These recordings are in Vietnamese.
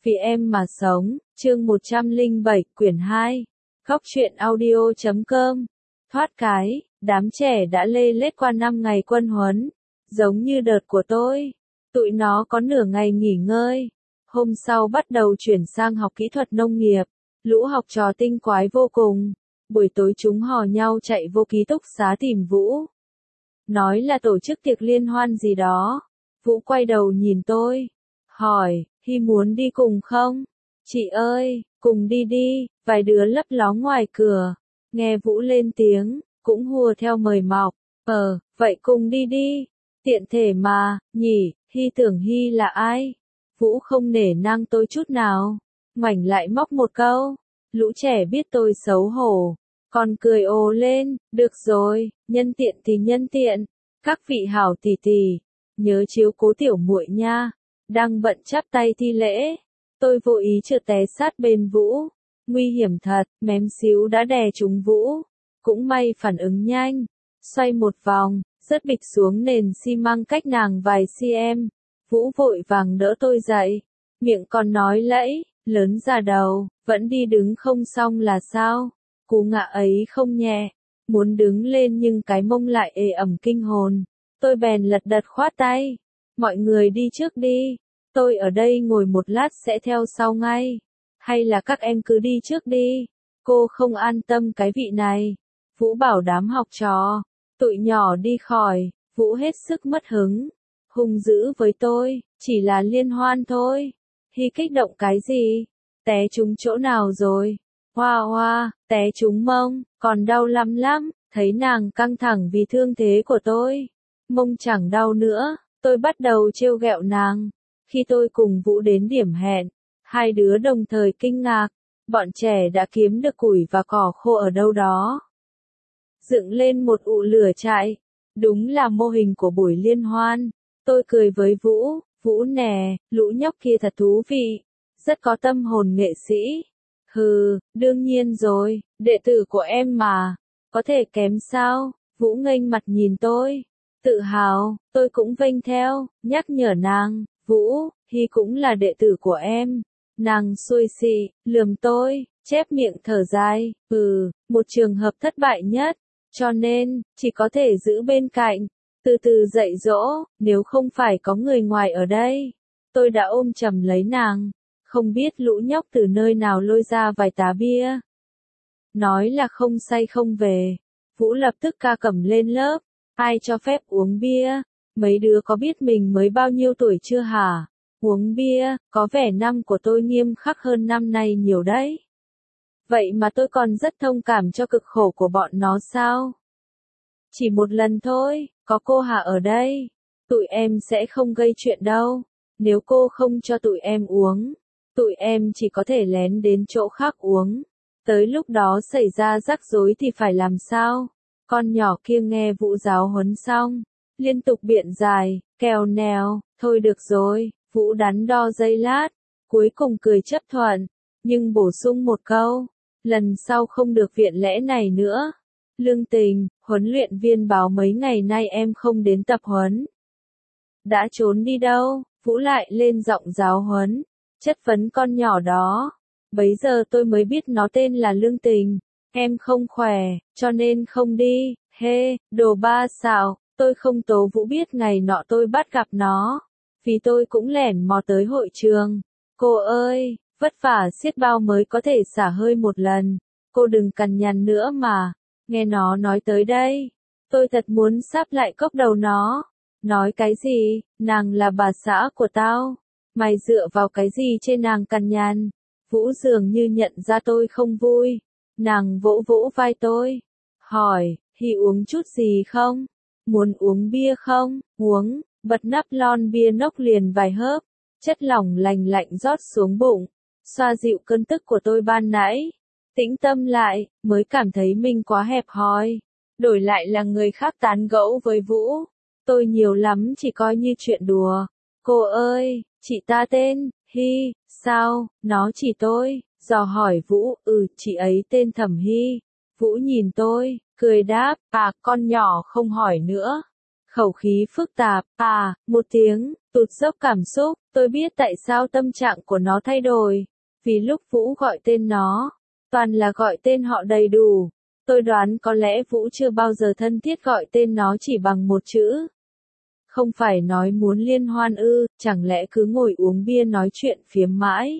Vì em mà sống, chương 107, quyển 2. Góc truyện audio.com. Thoát cái, đám trẻ đã lê lết qua 5 ngày quân huấn, giống như đợt của tôi. Tụi nó có nửa ngày nghỉ ngơi. Hôm sau bắt đầu chuyển sang học kỹ thuật nông nghiệp. Lũ học trò tinh quái vô cùng. Buổi tối chúng hò nhau chạy vô ký túc xá tìm Vũ. Nói là tổ chức tiệc liên hoan gì đó. Vũ quay đầu nhìn tôi, hỏi, Hy muốn đi cùng không? Chị ơi, cùng đi đi, vài đứa lấp ló ngoài cửa. Nghe Vũ lên tiếng, cũng hùa theo mời mọc. Vậy cùng đi đi. Tiện thể mà, nhỉ, Hy tưởng Hy là ai? Vũ không nể nang tôi chút nào. Ngoảnh lại móc một câu. Lũ trẻ biết tôi xấu hổ. Còn cười ồ lên, được rồi, nhân tiện thì nhân tiện. Các vị hảo tỷ tỷ, nhớ chiếu cố tiểu muội nha. Đang bận chắp tay thi lễ, tôi vô ý trượt té sát bên Vũ. Nguy hiểm thật, mém xíu đã đè trúng Vũ. Cũng may phản ứng nhanh, xoay một vòng, rớt bịch xuống nền xi măng cách nàng vài cm. Vũ vội vàng đỡ tôi dậy, miệng còn nói lẫy, lớn già đầu, vẫn đi đứng không xong là sao? Cú ngã ấy không nhẹ, muốn đứng lên nhưng cái mông lại ê ẩm kinh hồn. Tôi bèn lật đật khoát tay. Mọi người đi trước đi, tôi ở đây ngồi một lát sẽ theo sau ngay. Hay là các em cứ đi trước đi, cô không an tâm cái vị này. Vũ bảo đám học trò, tụi nhỏ đi khỏi. Vũ hết sức mất hứng, hung dữ với tôi, chỉ là liên hoan thôi. Hy kích động cái gì? Té trúng chỗ nào rồi? Hoa hoa, té trúng mông, còn đau lắm lắm. Thấy nàng căng thẳng vì thương thế của tôi, mông chẳng đau nữa. Tôi bắt đầu trêu ghẹo nàng. Khi tôi cùng Vũ đến điểm hẹn, hai đứa đồng thời kinh ngạc. Bọn trẻ đã kiếm được củi và cỏ khô ở đâu đó, dựng lên một ụ lửa trại. Đúng là mô hình của buổi liên hoan. Tôi cười với Vũ, Vũ nè, lũ nhóc kia thật thú vị, rất có tâm hồn nghệ sĩ. Hừ, đương nhiên rồi, đệ tử của em mà, có thể kém sao? Vũ nghênh mặt nhìn tôi. Tự hào, tôi cũng vênh theo, nhắc nhở nàng, Vũ, Hy cũng là đệ tử của em. Nàng xuôi xị, lườm tôi, chép miệng thở dài, một trường hợp thất bại nhất, cho nên, chỉ có thể giữ bên cạnh, từ từ dạy dỗ, nếu không phải có người ngoài ở đây. Tôi đã ôm chầm lấy nàng, không biết lũ nhóc từ nơi nào lôi ra vài tá bia. Nói là không say không về. Vũ lập tức ca cẩm lên lớp. Ai cho phép uống bia? Mấy đứa có biết mình mới bao nhiêu tuổi chưa hả? Uống bia, có vẻ năm của tôi nghiêm khắc hơn năm nay nhiều đấy. Vậy mà tôi còn rất thông cảm cho cực khổ của bọn nó sao? Chỉ một lần thôi, có cô Hà ở đây. Tụi em sẽ không gây chuyện đâu. Nếu cô không cho tụi em uống, tụi em chỉ có thể lén đến chỗ khác uống. Tới lúc đó xảy ra rắc rối thì phải làm sao? Con nhỏ kia nghe Vũ giáo huấn xong, liên tục biện giải, kèo nèo, thôi được rồi. Vũ đắn đo giây lát, cuối cùng cười chấp thuận, nhưng bổ sung một câu, lần sau không được viện lẽ này nữa. Lương Tình, huấn luyện viên báo mấy ngày nay em không đến tập huấn. Đã trốn đi đâu? Vũ lại lên giọng giáo huấn, chất vấn con nhỏ đó. Bấy giờ tôi mới biết nó tên là Lương Tình. Em không khỏe, cho nên không đi. Đồ ba xạo, tôi không tố Vũ biết ngày nọ tôi bắt gặp nó. Vì tôi cũng lẻn mò tới hội trường. Cô ơi, vất vả xiết bao mới có thể xả hơi một lần. Cô đừng cằn nhằn nữa mà. Nghe nó nói tới đây, tôi thật muốn sáp lại cốc đầu nó. Nói cái gì? Nàng là bà xã của tao. Mày dựa vào cái gì trên nàng cằn nhằn? Vũ dường như nhận ra tôi không vui. Nàng vỗ vỗ vai tôi, hỏi, Hy uống chút gì không? Muốn uống bia không? Uống. Bật nắp lon bia nốc liền vài hớp, chất lỏng lành lạnh rót xuống bụng, xoa dịu cơn tức của tôi ban nãy. Tĩnh tâm lại, mới cảm thấy mình quá hẹp hòi. Đổi lại là người khác tán gẫu với Vũ, tôi nhiều lắm chỉ coi như chuyện đùa. Cô ơi, chị ta tên Hy, sao? Nó chỉ tôi, dò hỏi Vũ, chị ấy tên Thẩm Hy. Vũ nhìn tôi, cười đáp, con nhỏ không hỏi nữa. khẩu khí phức tạp, một tiếng, tụt dốc cảm xúc, tôi biết tại sao tâm trạng của nó thay đổi. Vì lúc Vũ gọi tên nó, toàn là gọi tên họ đầy đủ. Tôi đoán có lẽ Vũ chưa bao giờ thân thiết gọi tên nó chỉ bằng một chữ. Không phải nói muốn liên hoan ư, chẳng lẽ cứ ngồi uống bia nói chuyện phiếm mãi.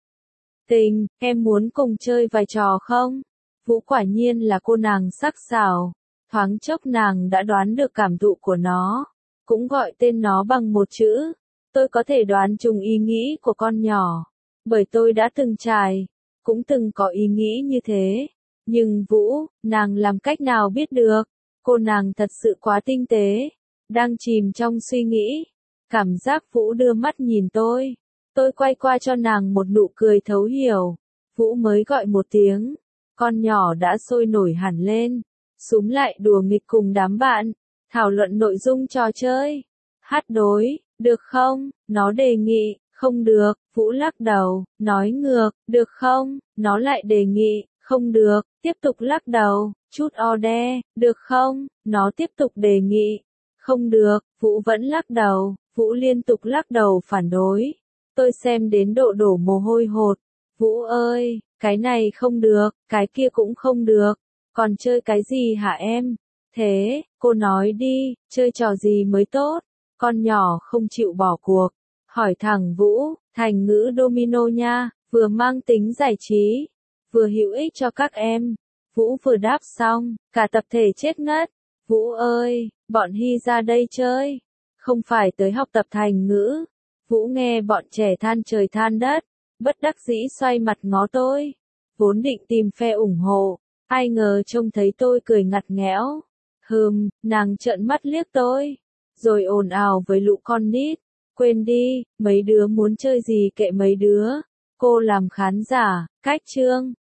Tình, em muốn cùng chơi vài trò không? Vũ quả nhiên là cô nàng sắc sảo. Thoáng chốc nàng đã đoán được cảm thụ của nó. Cũng gọi tên nó bằng một chữ. Tôi có thể đoán trùng ý nghĩ của con nhỏ. Bởi tôi đã từng trải. Cũng từng có ý nghĩ như thế. Nhưng Vũ, nàng làm cách nào biết được? Cô nàng thật sự quá tinh tế. Đang chìm trong suy nghĩ. Cảm giác Vũ đưa mắt nhìn tôi. Tôi quay qua cho nàng một nụ cười thấu hiểu. Vũ mới gọi một tiếng. Con nhỏ đã sôi nổi hẳn lên. Súm lại đùa nghịch cùng đám bạn. Thảo luận nội dung trò chơi. Hát đối, được không? Nó đề nghị, không được. Vũ lắc đầu, nói ngược, được không? Nó lại đề nghị, không được. Tiếp tục lắc đầu, chút order, được không? Nó tiếp tục đề nghị, không được. Vũ vẫn lắc đầu. Vũ liên tục lắc đầu phản đối. Tôi xem đến độ đổ mồ hôi hột. Vũ ơi, cái này không được, cái kia cũng không được. Còn chơi cái gì hả em? Thế, cô nói đi, chơi trò gì mới tốt? Con nhỏ không chịu bỏ cuộc. Hỏi thẳng Vũ, thành ngữ domino nha, vừa mang tính giải trí, vừa hữu ích cho các em. Vũ vừa đáp xong, cả tập thể chết ngất. Vũ ơi, bọn Hy ra đây chơi. Không phải tới học tập thành ngữ. Vũ nghe bọn trẻ than trời than đất. Bất đắc dĩ xoay mặt ngó tôi. Vốn định tìm phe ủng hộ. Ai ngờ trông thấy tôi cười ngặt nghẽo. Nàng trợn mắt liếc tôi. Rồi ồn ào với lũ con nít. Quên đi, mấy đứa muốn chơi gì kệ mấy đứa. Cô làm khán giả, cách chương.